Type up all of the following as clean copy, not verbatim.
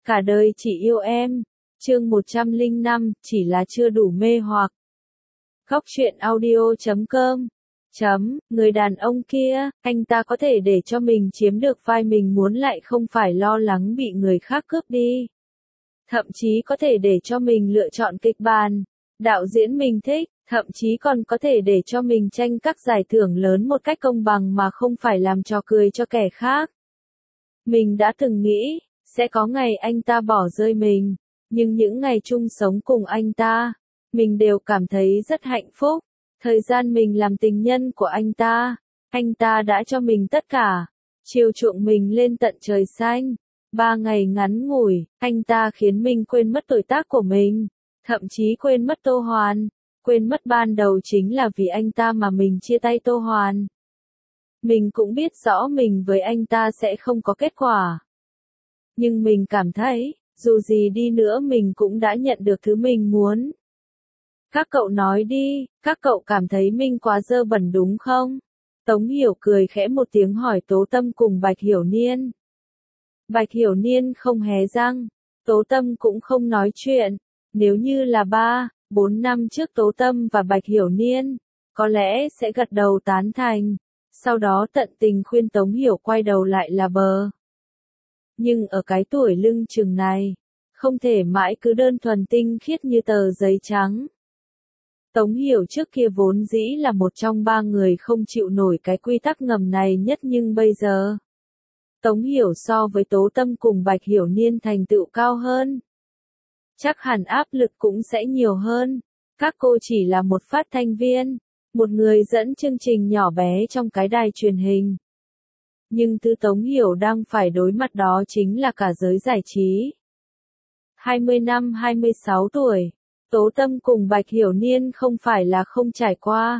Cả đời chỉ yêu em. Chương 105, chỉ là chưa đủ mê hoặc. Góc truyện audio.com. Người đàn ông kia, anh ta có thể để cho mình chiếm được vai mình muốn lại không phải lo lắng bị người khác cướp đi. Thậm chí có thể để cho mình lựa chọn kịch bản, đạo diễn mình thích, thậm chí còn có thể để cho mình tranh các giải thưởng lớn một cách công bằng mà không phải làm trò cười cho kẻ khác. Mình đã từng nghĩ, sẽ có ngày anh ta bỏ rơi mình, nhưng những ngày chung sống cùng anh ta, mình đều cảm thấy rất hạnh phúc. Thời gian mình làm tình nhân của anh ta đã cho mình tất cả, chiều chuộng mình lên tận trời xanh. 3 ngày ngắn ngủi, anh ta khiến mình quên mất tuổi tác của mình, thậm chí quên mất Tô Hoàn, quên mất ban đầu chính là vì anh ta mà mình chia tay Tô Hoàn. Mình cũng biết rõ mình với anh ta sẽ không có kết quả. Nhưng mình cảm thấy, dù gì đi nữa mình cũng đã nhận được thứ mình muốn. Các cậu nói đi, các cậu cảm thấy mình quá dơ bẩn đúng không? Tống Hiểu cười khẽ một tiếng hỏi Tố Tâm cùng Bạch Hiểu Niên. Bạch Hiểu Niên không hé răng, Tố Tâm cũng không nói chuyện. Nếu như là 3-4 năm trước Tố Tâm và Bạch Hiểu Niên, có lẽ sẽ gật đầu tán thành, sau đó tận tình khuyên Tống Hiểu quay đầu lại là bờ. Nhưng ở cái tuổi lưng chừng này, không thể mãi cứ đơn thuần tinh khiết như tờ giấy trắng. Tống Hiểu trước kia vốn dĩ là một trong 3 người không chịu nổi cái quy tắc ngầm này nhất, nhưng bây giờ, Tống Hiểu so với Tố Tâm cùng Bạch Hiểu Niên thành tựu cao hơn. Chắc hẳn áp lực cũng sẽ nhiều hơn. Các cô chỉ là một phát thanh viên, một người dẫn chương trình nhỏ bé trong cái đài truyền hình. Nhưng thứ Tống Hiểu đang phải đối mặt đó chính là cả giới giải trí. 20 năm 26 tuổi, Tố Tâm cùng Bạch Hiểu Niên không phải là không trải qua.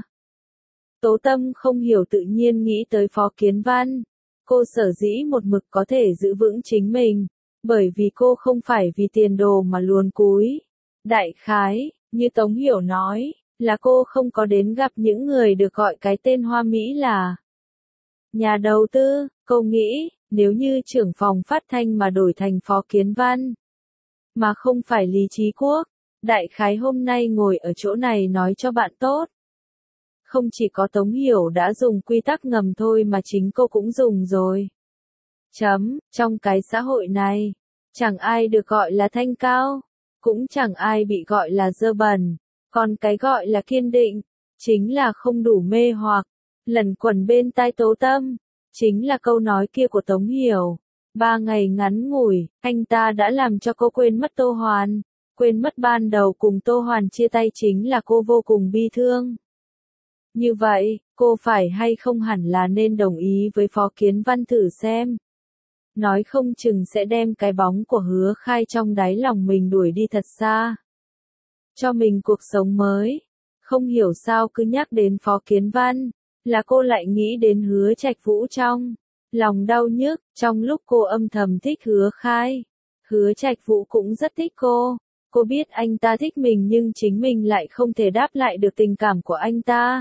Tố Tâm không hiểu tự nhiên nghĩ tới Phó Kiến Văn. Cô sở dĩ một mực có thể giữ vững chính mình, bởi vì cô không phải vì tiền đồ mà luồn cúi. Đại khái, như Tống Hiểu nói, là cô không có đến gặp những người được gọi cái tên hoa mỹ là nhà đầu tư. Cô nghĩ, nếu như trưởng phòng phát thanh mà đổi thành Phó Kiến Văn, mà không phải Lý Chí Quốc, đại khái hôm nay ngồi ở chỗ này nói cho bạn tốt. Không chỉ có Tống Hiểu đã dùng quy tắc ngầm thôi mà chính cô cũng dùng rồi. Trong cái xã hội này, chẳng ai được gọi là thanh cao, cũng chẳng ai bị gọi là dơ bẩn, còn cái gọi là kiên định, chính là không đủ mê hoặc. Lẩn quẩn bên tai Tố Tâm, chính là câu nói kia của Tống Hiểu. 3 ngày ngắn ngủi, anh ta đã làm cho cô quên mất Tô Hoàn, quên mất ban đầu cùng Tô Hoàn chia tay chính là cô vô cùng bi thương. Như vậy, cô phải hay không hẳn là nên đồng ý với Phó Kiến Văn thử xem. Nói không chừng sẽ đem cái bóng của Hứa Khai trong đáy lòng mình đuổi đi thật xa. Cho mình cuộc sống mới. Không hiểu sao cứ nhắc đến Phó Kiến Văn, là cô lại nghĩ đến Hứa Trạch Vũ trong lòng đau nhức. Trong lúc cô âm thầm thích Hứa Khai, Hứa Trạch Vũ cũng rất thích cô. Cô biết anh ta thích mình nhưng chính mình lại không thể đáp lại được tình cảm của anh ta.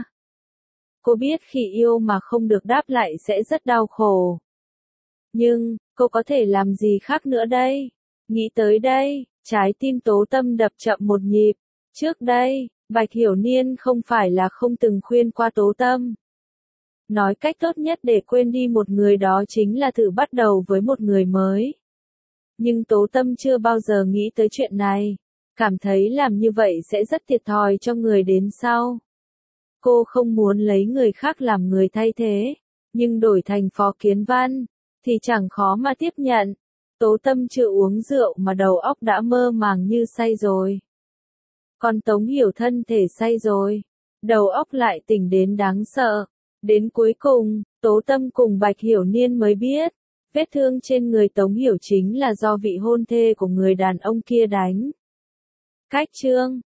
Cô biết khi yêu mà không được đáp lại sẽ rất đau khổ. Nhưng, cô có thể làm gì khác nữa đây? Nghĩ tới đây, trái tim Tố Tâm đập chậm một nhịp. Trước đây, Bạch Hiểu Niên không phải là không từng khuyên qua Tố Tâm. Nói cách tốt nhất để quên đi một người đó chính là thử bắt đầu với một người mới. Nhưng Tố Tâm chưa bao giờ nghĩ tới chuyện này. Cảm thấy làm như vậy sẽ rất thiệt thòi cho người đến sau. Cô không muốn lấy người khác làm người thay thế, nhưng đổi thành Phó Kiến Văn, thì chẳng khó mà tiếp nhận. Tố Tâm chưa uống rượu mà đầu óc đã mơ màng như say rồi. Còn Tống Hiểu thân thể say rồi, đầu óc lại tỉnh đến đáng sợ. Đến cuối cùng, Tố Tâm cùng Bạch Hiểu Niên mới biết, vết thương trên người Tống Hiểu chính là do vị hôn thê của người đàn ông kia đánh. Cách chương